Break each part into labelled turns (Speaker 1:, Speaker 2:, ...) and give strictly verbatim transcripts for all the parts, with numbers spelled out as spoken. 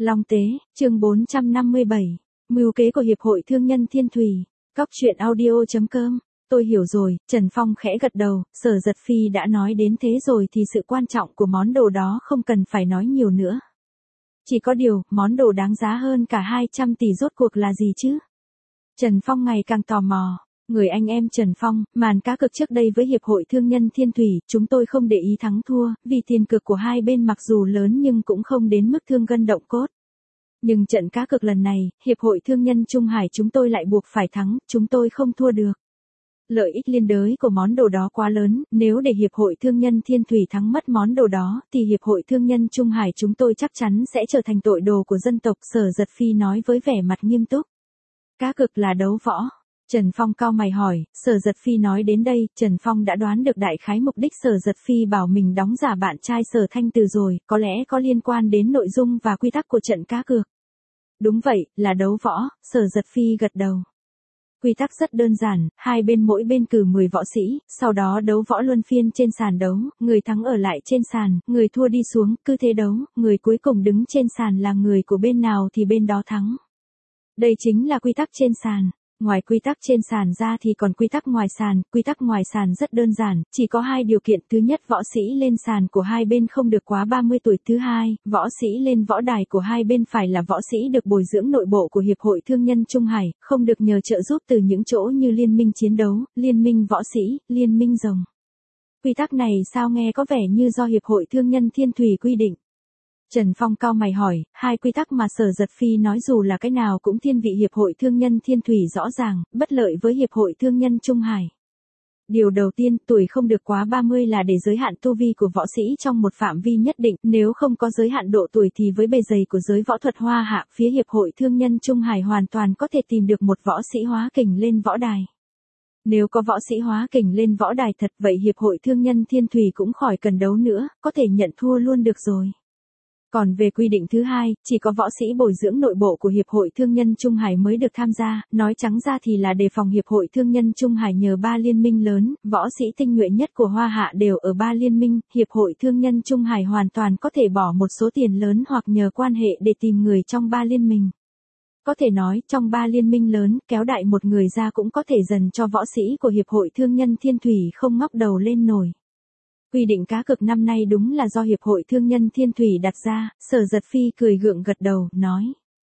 Speaker 1: Long Tế, chương bốn trăm năm mươi bảy. Mưu kế của Hiệp hội Thương nhân Thiên Thủy. Cóc truyện audio chấm com. Tôi hiểu rồi, Trần Phong khẽ gật đầu, Sở Giật Phi đã nói đến thế rồi thì sự quan trọng của món đồ đó không cần phải nói nhiều nữa. Chỉ có điều, món đồ đáng giá hơn cả hai trăm tỷ rốt cuộc là gì chứ? Trần Phong ngày càng tò mò. Người anh em Trần Phong, màn cá cược trước đây với Hiệp hội Thương nhân Thiên Thủy, chúng tôi không để ý thắng thua, vì tiền cược của hai bên mặc dù lớn nhưng cũng không đến mức thương gân động cốt. Nhưng trận cá cược lần này, Hiệp hội Thương nhân Trung Hải chúng tôi lại buộc phải thắng, chúng tôi không thua được. Lợi ích liên đới của món đồ đó quá lớn, nếu để Hiệp hội Thương nhân Thiên Thủy thắng mất món đồ đó, thì Hiệp hội Thương nhân Trung Hải chúng tôi chắc chắn sẽ trở thành tội đồ của dân tộc, Sở Giật Phi nói với vẻ mặt nghiêm túc. Cá cược là đấu võ. Trần Phong cau mày hỏi, Sở Giật Phi nói đến đây, Trần Phong đã đoán được đại khái mục đích Sở Giật Phi bảo mình đóng giả bạn trai Sở Thanh Từ rồi, có lẽ có liên quan đến nội dung và quy tắc của trận cá cược. Đúng vậy, là đấu võ, Sở Giật Phi gật đầu. Quy tắc rất đơn giản, hai bên mỗi bên cử mười võ sĩ, sau đó đấu võ luân phiên trên sàn đấu, người thắng ở lại trên sàn, người thua đi xuống, cứ thế đấu, người cuối cùng đứng trên sàn là người của bên nào thì bên đó thắng. Đây chính là quy tắc trên sàn. Ngoài quy tắc trên sàn ra thì còn quy tắc ngoài sàn, quy tắc ngoài sàn rất đơn giản, chỉ có hai điều kiện, thứ nhất võ sĩ lên sàn của hai bên không được quá ba mươi tuổi, thứ hai, võ sĩ lên võ đài của hai bên phải là võ sĩ được bồi dưỡng nội bộ của Hiệp hội Thương nhân Trung Hải, không được nhờ trợ giúp từ những chỗ như liên minh chiến đấu, liên minh võ sĩ, liên minh rồng. Quy tắc này sao nghe có vẻ như do Hiệp hội Thương nhân Thiên Thủy quy định. Trần Phong cau mày hỏi, hai quy tắc mà Sở Giật Phi nói dù là cái nào cũng thiên vị Hiệp hội Thương nhân Thiên Thủy rõ ràng, bất lợi với Hiệp hội Thương nhân Trung Hải. Điều đầu tiên, tuổi không được quá ba mươi là để giới hạn tu vi của võ sĩ trong một phạm vi nhất định, nếu không có giới hạn độ tuổi thì với bề dày của giới võ thuật Hoa Hạ, phía Hiệp hội Thương nhân Trung Hải hoàn toàn có thể tìm được một võ sĩ hóa kình lên võ đài. Nếu có võ sĩ hóa kình lên võ đài thật vậy Hiệp hội Thương nhân Thiên Thủy cũng khỏi cần đấu nữa, có thể nhận thua luôn được rồi. Còn về quy định thứ hai, chỉ có võ sĩ bồi dưỡng nội bộ của Hiệp hội Thương nhân Trung Hải mới được tham gia, nói trắng ra thì là đề phòng Hiệp hội Thương nhân Trung Hải nhờ ba liên minh lớn, võ sĩ tinh nhuệ nhất của Hoa Hạ đều ở ba liên minh, Hiệp hội Thương nhân Trung Hải hoàn toàn có thể bỏ một số tiền lớn hoặc nhờ quan hệ để tìm người trong ba liên minh. Có thể nói, trong ba liên minh lớn, kéo đại một người ra cũng có thể dần cho võ sĩ của Hiệp hội Thương nhân Thiên Thủy không ngóc đầu lên nổi. Quy định cá cược năm nay đúng là do Hiệp hội Thương nhân Thiên Thủy đặt ra, Sở Giật Phi cười gượng gật đầu, nói.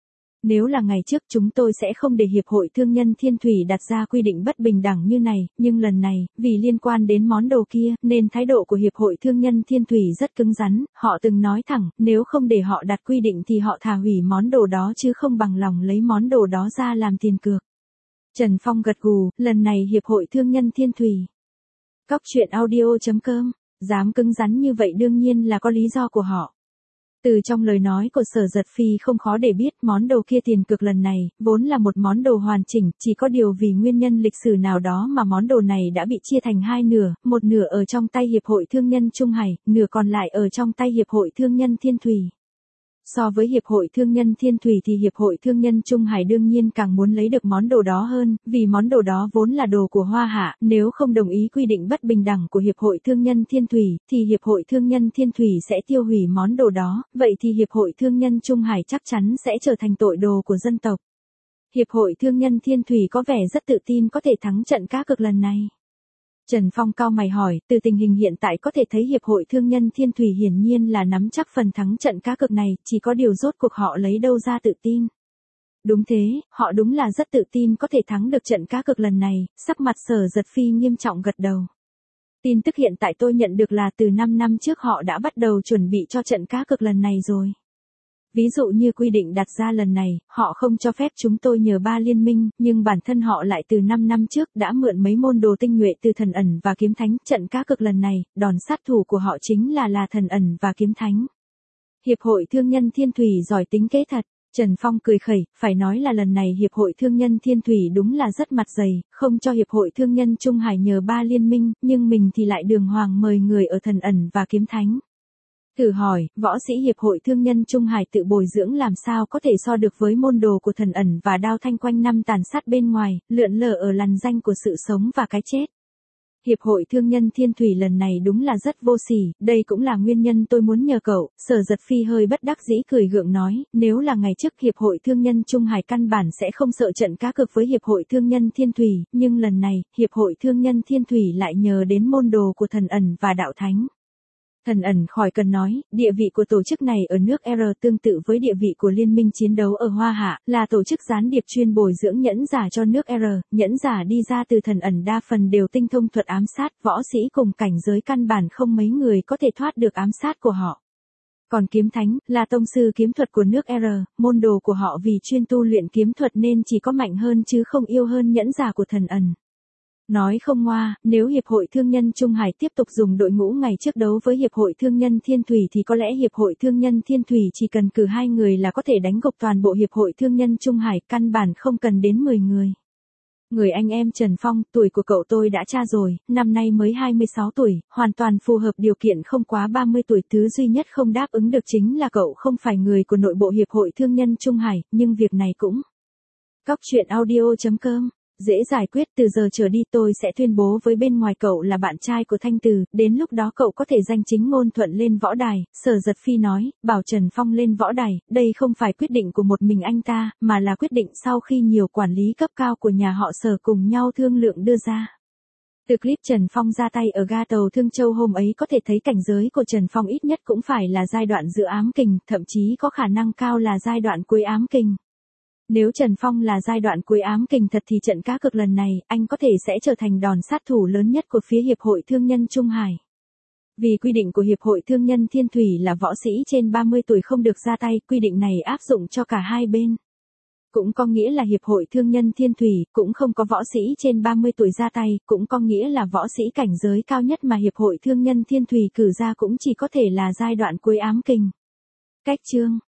Speaker 1: Nếu là ngày trước chúng tôi sẽ không để Hiệp hội Thương nhân Thiên Thủy đặt ra quy định bất bình đẳng như này, nhưng lần này, vì liên quan đến món đồ kia, nên thái độ của Hiệp hội Thương nhân Thiên Thủy rất cứng rắn, họ từng nói thẳng, nếu không để họ đặt quy định thì họ thà hủy món đồ đó chứ không bằng lòng lấy món đồ đó ra làm tiền cược. Trần Phong gật gù, lần này Hiệp hội Thương nhân Thiên Thủy. Cóc truyện audio chấm com. Dám cứng rắn như vậy đương nhiên là có lý do của họ. Từ trong lời nói của Sở Giật Phi không khó để biết món đồ kia tiền cược lần này, vốn là một món đồ hoàn chỉnh, chỉ có điều vì nguyên nhân lịch sử nào đó mà món đồ này đã bị chia thành hai nửa, một nửa ở trong tay Hiệp hội Thương nhân Trung Hải, nửa còn lại ở trong tay Hiệp hội Thương nhân Thiên Thủy. So với Hiệp hội Thương nhân Thiên Thủy thì Hiệp hội Thương nhân Trung Hải đương nhiên càng muốn lấy được món đồ đó hơn, vì món đồ đó vốn là đồ của Hoa Hạ, nếu không đồng ý quy định bất bình đẳng của Hiệp hội Thương nhân Thiên Thủy, thì Hiệp hội Thương nhân Thiên Thủy sẽ tiêu hủy món đồ đó, vậy thì Hiệp hội Thương nhân Trung Hải chắc chắn sẽ trở thành tội đồ của dân tộc. Hiệp hội Thương nhân Thiên Thủy có vẻ rất tự tin có thể thắng trận cá cược lần này. Trần Phong cau mày hỏi, từ tình hình hiện tại có thể thấy Hiệp hội Thương nhân Thiên Thủy hiển nhiên là nắm chắc phần thắng trận cá cược này, chỉ có điều rốt cuộc họ lấy đâu ra tự tin. Đúng thế, họ đúng là rất tự tin có thể thắng được trận cá cược lần này, sắc mặt Sở Giật Phi nghiêm trọng gật đầu. Tin tức hiện tại tôi nhận được là từ năm năm trước họ đã bắt đầu chuẩn bị cho trận cá cược lần này rồi. Ví dụ như quy định đặt ra lần này, họ không cho phép chúng tôi nhờ ba liên minh, nhưng bản thân họ lại từ năm năm trước đã mượn mấy môn đồ tinh nhuệ từ thần ẩn và kiếm thánh. Trận cá cược lần này, đòn sát thủ của họ chính là là thần ẩn và kiếm thánh. Hiệp hội Thương nhân Thiên Thủy giỏi tính kế thật. Trần Phong cười khẩy, phải nói là lần này Hiệp hội Thương nhân Thiên Thủy đúng là rất mặt dày, không cho Hiệp hội Thương nhân Trung Hải nhờ ba liên minh, nhưng mình thì lại đường hoàng mời người ở thần ẩn và kiếm thánh. Thử hỏi, võ sĩ Hiệp hội Thương nhân Trung Hải tự bồi dưỡng làm sao có thể so được với môn đồ của thần ẩn và đao thanh quanh năm tàn sát bên ngoài, lượn lờ ở lằn danh của sự sống và cái chết. Hiệp hội Thương nhân Thiên Thủy lần này đúng là rất vô sỉ, đây cũng là nguyên nhân tôi muốn nhờ cậu. Sở Giật Phi hơi bất đắc dĩ cười gượng nói, nếu là ngày trước Hiệp hội Thương nhân Trung Hải căn bản sẽ không sợ trận cá cược với Hiệp hội Thương nhân Thiên Thủy, nhưng lần này, Hiệp hội Thương nhân Thiên Thủy lại nhờ đến môn đồ của Thần Ẩn và Đạo Thánh. Thần Ẩn khỏi cần nói, địa vị của tổ chức này ở nước R tương tự với địa vị của Liên minh chiến đấu ở Hoa Hạ, là tổ chức gián điệp chuyên bồi dưỡng nhẫn giả cho nước R, nhẫn giả đi ra từ Thần Ẩn đa phần đều tinh thông thuật ám sát, võ sĩ cùng cảnh giới căn bản không mấy người có thể thoát được ám sát của họ. Còn Kiếm Thánh, là tông sư kiếm thuật của nước R, môn đồ của họ vì chuyên tu luyện kiếm thuật nên chỉ có mạnh hơn chứ không yêu hơn nhẫn giả của Thần Ẩn. Nói không ngoa, nếu Hiệp hội Thương nhân Trung Hải tiếp tục dùng đội ngũ ngày trước đấu với Hiệp hội Thương nhân Thiên Thủy thì có lẽ Hiệp hội Thương nhân Thiên Thủy chỉ cần cử hai người là có thể đánh gục toàn bộ Hiệp hội Thương nhân Trung Hải, căn bản không cần đến mười người. Người anh em Trần Phong, tuổi của cậu tôi đã tra rồi, năm nay mới hai mươi sáu tuổi, hoàn toàn phù hợp điều kiện không quá ba mươi tuổi, thứ duy nhất không đáp ứng được chính là cậu không phải người của nội bộ Hiệp hội Thương nhân Trung Hải, nhưng việc này cũng. Cóc truyện audio chấm com dễ giải quyết, từ giờ trở đi tôi sẽ tuyên bố với bên ngoài cậu là bạn trai của Thanh Từ, đến lúc đó cậu có thể danh chính ngôn thuận lên võ đài. Sở Giật Phi nói, bảo Trần Phong lên võ đài, đây không phải quyết định của một mình anh ta, mà là quyết định sau khi nhiều quản lý cấp cao của nhà họ Sở cùng nhau thương lượng đưa ra. Từ clip Trần Phong ra tay ở ga tàu Thương Châu hôm ấy có thể thấy cảnh giới của Trần Phong ít nhất cũng phải là giai đoạn giữa ám kình, thậm chí có khả năng cao là giai đoạn cuối ám kình. Nếu Trần Phong là giai đoạn cuối ám kình thật thì trận cá cược lần này, anh có thể sẽ trở thành đòn sát thủ lớn nhất của phía Hiệp hội Thương nhân Trung Hải. Vì quy định của Hiệp hội Thương nhân Thiên Thủy là võ sĩ trên ba mươi tuổi không được ra tay, quy định này áp dụng cho cả hai bên. Cũng có nghĩa là Hiệp hội Thương nhân Thiên Thủy cũng không có võ sĩ trên ba mươi tuổi ra tay, cũng có nghĩa là võ sĩ cảnh giới cao nhất mà Hiệp hội Thương nhân Thiên Thủy cử ra cũng chỉ có thể là giai đoạn cuối ám kình. Cách chương